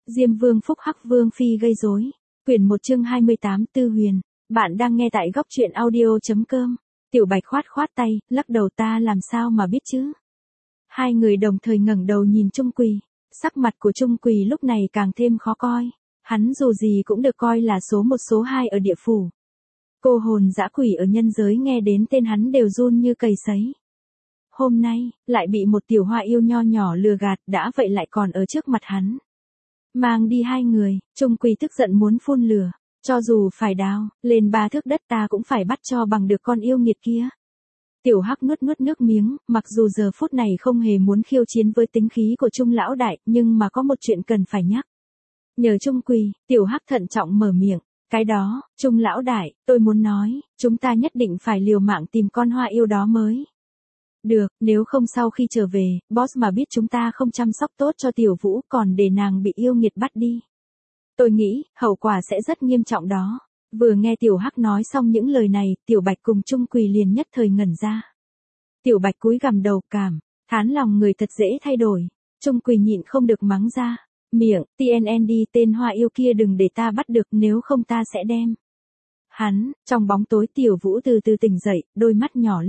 Diêm Vương phúc hắc Vương Phi gây rối. Quyển 1 chương 28 Tư Huyền. Bạn đang nghe tại góc truyện audio.com. Tiểu Bạch khoát khoát tay, lắc đầu ta làm sao mà biết chứ. Hai người đồng thời ngẩng đầu nhìn Trung Quỳ. Sắc mặt của Trung Quỳ lúc này càng thêm khó coi. Hắn dù gì cũng được coi là số 1 số 2 ở địa phủ. Cô hồn dã quỷ ở nhân giới nghe đến tên hắn đều run như cầy sấy. Hôm nay, lại bị một tiểu hoa yêu nho nhỏ lừa gạt, đã vậy lại còn ở trước mặt hắn. Mang đi hai người, Trung Quỳ tức giận muốn phun lửa. Cho dù phải đào lên 3 thước đất ta cũng phải bắt cho bằng được con yêu nghiệt kia. Tiểu Hắc nuốt nuốt nước miếng, mặc dù giờ phút này không hề muốn khiêu chiến với tính khí của Trung lão đại, nhưng mà có một chuyện cần phải nhắc. Nhờ Trung Quỳ, Tiểu Hắc thận trọng mở miệng. Cái đó, Trung lão đại, tôi muốn nói, chúng ta nhất định phải liều mạng tìm con hoa yêu đó mới. Được, nếu không sau khi trở về, boss mà biết chúng ta không chăm sóc tốt cho Tiểu Vũ còn để nàng bị yêu nghiệt bắt đi. Tôi nghĩ, hậu quả sẽ rất nghiêm trọng đó. Vừa nghe Tiểu Hắc nói xong những lời này, Tiểu Bạch cùng Trung Quỳ liền nhất thời ngẩn ra. Tiểu Bạch cúi gằm đầu thán lòng người thật dễ thay đổi. Trung Quỳ nhịn không được mắng ra. Miệng, TNND tên hoa yêu kia đừng để ta bắt được nếu không ta sẽ đem. Hắn, trong bóng tối Tiểu Vũ từ từ tỉnh dậy, đôi mắt nhỏ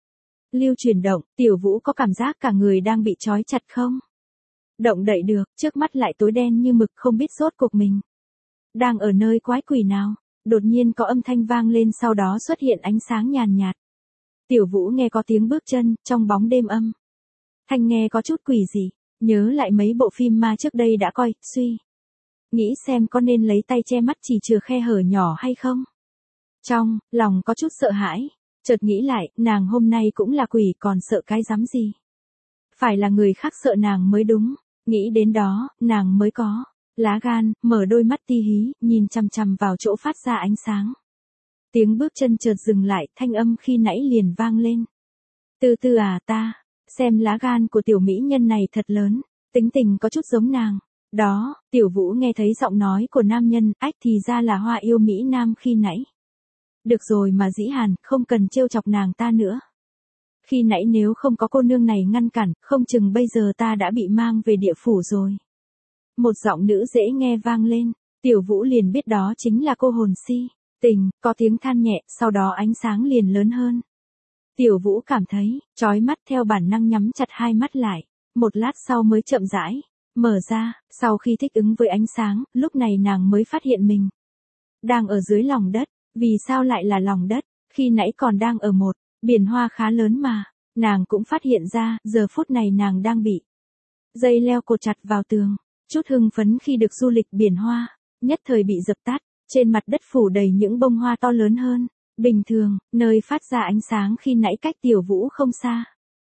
lưu chuyển động, Tiểu Vũ có cảm giác cả người đang bị trói chặt không? Động đậy được, trước mắt lại tối đen như mực không biết rốt cuộc mình. Đang ở nơi quái quỷ nào? Đột nhiên có âm thanh vang lên sau đó xuất hiện ánh sáng nhàn nhạt. Tiểu Vũ nghe có tiếng bước chân, trong bóng đêm âm. Thanh nghe có chút quỷ dị, nhớ lại mấy bộ phim ma trước đây đã coi, suy. Nghĩ xem có nên lấy tay che mắt chỉ chừa khe hở nhỏ hay không? Trong lòng có chút sợ hãi. Chợt nghĩ lại, nàng hôm nay cũng là quỷ còn sợ cái rắm gì. Phải là người khác sợ nàng mới đúng. Nghĩ đến đó, nàng mới có lá gan, mở đôi mắt ti hí, nhìn chằm chằm vào chỗ phát ra ánh sáng. Tiếng bước chân chợt dừng lại, thanh âm khi nãy liền vang lên. Từ từ à ta, xem lá gan của tiểu mỹ nhân này thật lớn, tính tình có chút giống nàng. Đó, Tiểu Vũ nghe thấy giọng nói của nam nhân, ách thì ra là hoa yêu Mỹ Nam khi nãy. Được rồi mà Dĩ Hàn, không cần trêu chọc nàng ta nữa. Khi nãy nếu không có cô nương này ngăn cản, không chừng bây giờ ta đã bị mang về địa phủ rồi. Một giọng nữ dễ nghe vang lên, Tiểu Vũ liền biết đó chính là cô hồn si. Tình, có tiếng than nhẹ, sau đó ánh sáng liền lớn hơn. Tiểu Vũ cảm thấy, chói mắt theo bản năng nhắm chặt hai mắt lại, một lát sau mới chậm rãi mở ra, sau khi thích ứng với ánh sáng, lúc này nàng mới phát hiện mình đang ở dưới lòng đất. Vì sao lại là lòng đất, khi nãy còn đang ở một biển hoa khá lớn mà, nàng cũng phát hiện ra, giờ phút này nàng đang bị dây leo cột chặt vào tường, chút hưng phấn khi được du lịch biển hoa, nhất thời bị dập tắt, trên mặt đất phủ đầy những bông hoa to lớn hơn, bình thường, nơi phát ra ánh sáng khi nãy cách Tiểu Vũ không xa.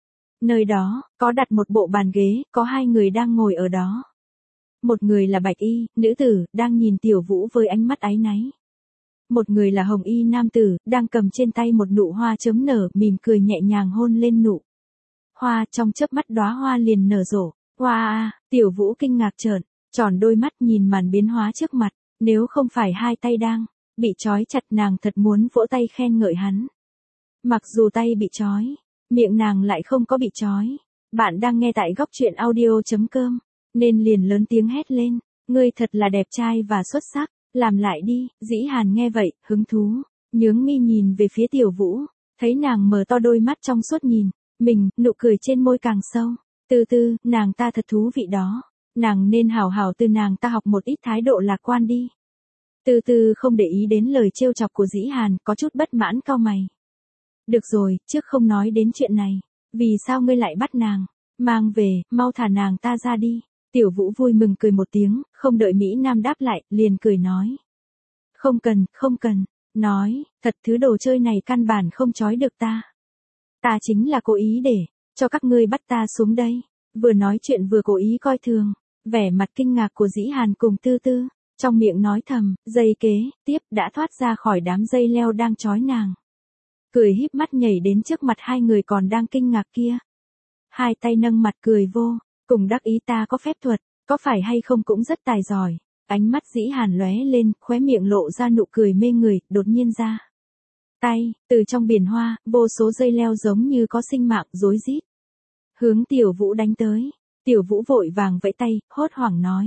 Nơi đó, có đặt một bộ bàn ghế, có hai người đang ngồi ở đó. Một người là bạch y, nữ tử, đang nhìn Tiểu Vũ với ánh mắt áy náy. Một người là hồng y nam tử, đang cầm trên tay một nụ hoa chớm nở, mỉm cười nhẹ nhàng hôn lên nụ hoa, trong chớp mắt đóa hoa liền nở rộ. Wow, Tiểu Vũ kinh ngạc tròn đôi mắt nhìn màn biến hóa trước mặt, nếu không phải hai tay đang bị trói chặt nàng thật muốn vỗ tay khen ngợi hắn. Mặc dù tay bị trói, miệng nàng lại không có bị trói. Bạn đang nghe tại góc truyện audio.com, nên liền lớn tiếng hét lên, ngươi thật là đẹp trai và xuất sắc. Làm lại đi, Dĩ Hàn nghe vậy, hứng thú, nhướng mi nhìn về phía Tiểu Vũ, thấy nàng mở to đôi mắt trong suốt nhìn, mình, nụ cười trên môi càng sâu, từ từ, nàng ta thật thú vị đó, nàng nên hảo hảo từ nàng ta học một ít thái độ lạc quan đi. Từ từ không để ý đến lời trêu chọc của Dĩ Hàn, có chút bất mãn cau mày. Được rồi, trước không nói đến chuyện này, vì sao ngươi lại bắt nàng, mang về, mau thả nàng ta ra đi. Tiểu Vũ vui mừng cười một tiếng, không đợi Mỹ Nam đáp lại, liền cười nói. Không cần, nói, thật thứ đồ chơi này căn bản không trói được ta. Ta chính là cố ý để, cho các ngươi bắt ta xuống đây. Vừa nói chuyện vừa cố ý coi thường, vẻ mặt kinh ngạc của Dĩ Hàn cùng Tư Tư, trong miệng nói thầm, dây kế, tiếp đã thoát ra khỏi đám dây leo đang trói nàng. Cười híp mắt nhảy đến trước mặt hai người còn đang kinh ngạc kia. Hai tay nâng mặt cười vô. Cùng đắc ý ta có phép thuật, có phải hay không cũng rất tài giỏi. Ánh mắt Dĩ Hàn lóe lên, khóe miệng lộ ra nụ cười mê người, đột nhiên ra tay, từ trong biển hoa, vô số dây leo giống như có sinh mạng rối rít hướng Tiểu Vũ đánh tới. Tiểu Vũ vội vàng vẫy tay, hốt hoảng nói,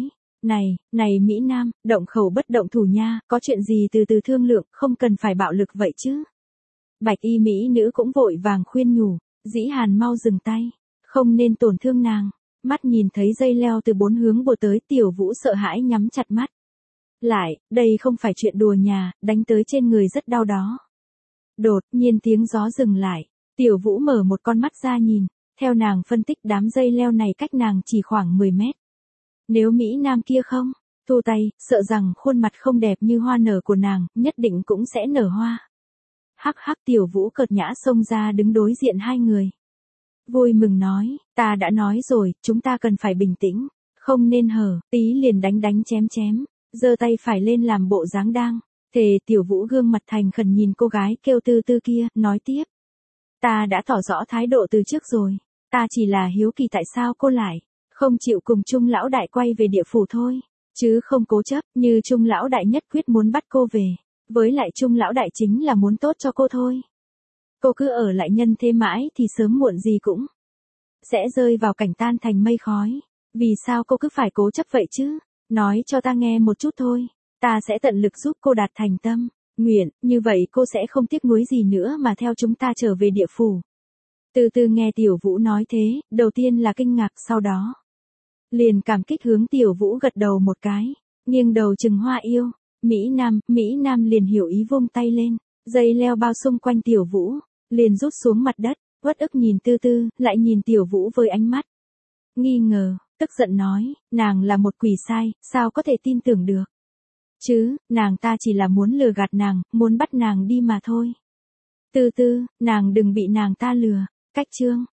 Này Mỹ Nam, động khẩu bất động thủ nha, có chuyện gì từ từ thương lượng, không cần phải bạo lực vậy chứ. Bạch y Mỹ nữ cũng vội vàng khuyên nhủ, Dĩ Hàn mau dừng tay, không nên tổn thương nàng. Mắt nhìn thấy dây leo từ bốn hướng bổ tới, Tiểu Vũ sợ hãi nhắm chặt mắt. Lại, đây không phải chuyện đùa nhà, đánh tới trên người rất đau đó. Đột nhiên tiếng gió dừng lại, Tiểu Vũ mở một con mắt ra nhìn, theo nàng phân tích đám dây leo này cách nàng chỉ khoảng 10 mét. Nếu Mỹ Nam kia không thu tay, sợ rằng khuôn mặt không đẹp như hoa nở của nàng, nhất định cũng sẽ nở hoa. Hắc hắc, Tiểu Vũ cợt nhã xông ra đứng đối diện hai người. Vui mừng nói, ta đã nói rồi, chúng ta cần phải bình tĩnh, không nên hở, tí liền đánh chém, giơ tay phải lên làm bộ dáng đang. Thề. Tiểu Vũ gương mặt thành khẩn nhìn cô gái kêu tư tư kia, nói tiếp. Ta đã tỏ rõ thái độ từ trước rồi, ta chỉ là hiếu kỳ tại sao cô lại không chịu cùng Trung lão đại quay về địa phủ thôi, chứ không cố chấp, như Trung lão đại nhất quyết muốn bắt cô về, với lại Trung lão đại chính là muốn tốt cho cô thôi. Cô cứ ở lại nhân thế mãi thì sớm muộn gì cũng sẽ rơi vào cảnh tan thành mây khói, vì sao cô cứ phải cố chấp vậy chứ, nói cho ta nghe một chút thôi, ta sẽ tận lực giúp cô đạt thành tâm nguyện, như vậy cô sẽ không tiếc nuối gì nữa mà theo chúng ta trở về địa phủ. Từ từ nghe Tiểu Vũ nói thế, đầu tiên là kinh ngạc, sau đó liền cảm kích hướng Tiểu Vũ gật đầu một cái, nghiêng đầu chừng Hoa Yêu. Mỹ Nam liền hiểu ý vung tay lên, dây leo bao xung quanh Tiểu Vũ, liền rút xuống mặt đất, uất ức nhìn Tư Tư, lại nhìn Tiểu Vũ với ánh mắt nghi ngờ, tức giận nói, nàng là một quỷ sai, sao có thể tin tưởng được. Chứ, nàng ta chỉ là muốn lừa gạt nàng, muốn bắt nàng đi mà thôi. Tư Tư, nàng đừng bị nàng ta lừa. Cách chương